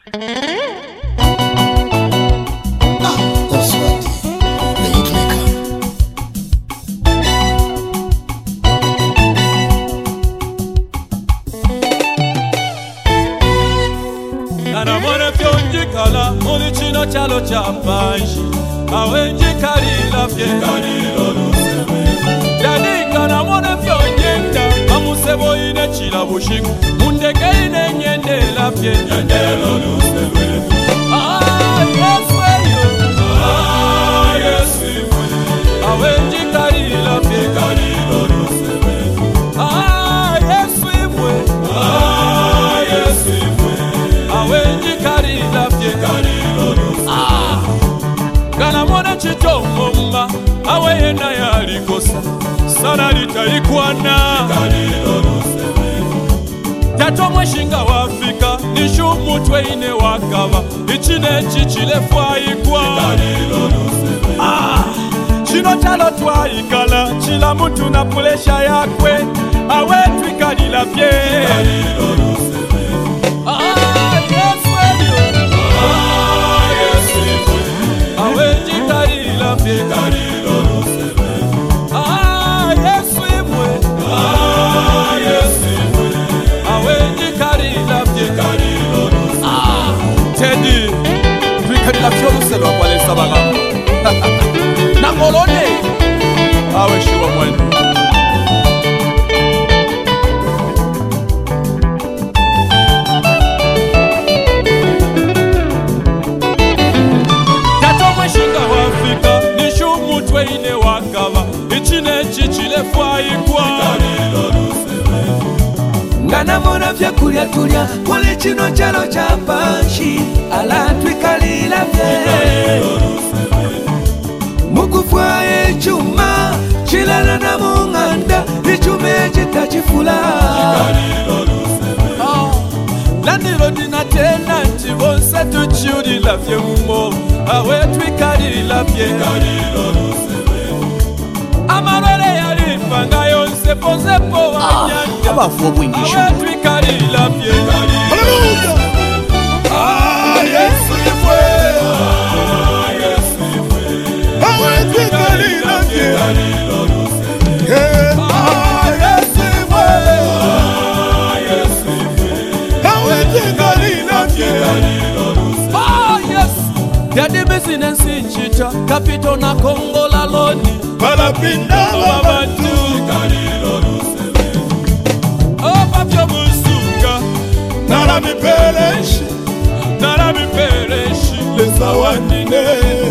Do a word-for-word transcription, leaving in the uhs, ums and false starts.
Chalo chapanji awenji kalila fye kalilo lusebe Danika na mone fyonyenda amusebo ine chila bushiku Mundeke ine nyende la fye nyendelo lusebe Ah yesu yo Ah yesu awenji kalila fye kalilo lusebe Ah yesu imwe Ah yesu awenji kalila fye kalilo Kana mwana chitongo mba awe yena ya likosa sana litaikwana Tato mweshinga wafika nishumu tweine wakava Ichine chichile fwaikwa Ah, chino chalo twaikala chila mtu na pulesha yakwe awe twikalila fye Ah, yesu elio Ah, yesu awenji kalila fye kalilo lusebe Ah, yesu imwe Ah, yesu imwe awenji kalila fye kalilo lusebe Ah, Teddy twikalila fye lusebe wakwale sabagamo Nangolone awe shiwa mwene Tweine wakava ichine chichile fwaikwa Ngana mona vya kulia tulia Kule chino chalo chapanshi Ala twikalila vye Mukufwae chuma Chilala na munganda Ichume chita chifula Landiro dina tena Chivonsa tuchiudi la fye mumo Awe twikalila fye Amarele yalifanga yonse pose po wanyanja Abafu obwingisho Awe twikalila fye Hallelujah Ah, yesu ifwe Ah, yesu ifwe Awe twikalila fye Ah, yesu ifwe Ah, yesu ifwe Awe twikalila fye Ah, yes Yadi business inchita Kapito na Kongo la loni Balapinda Babantu kalilo lusebe Oh, papyo musuka Nala mipeleshi Nala mipeleshi Lesa wanine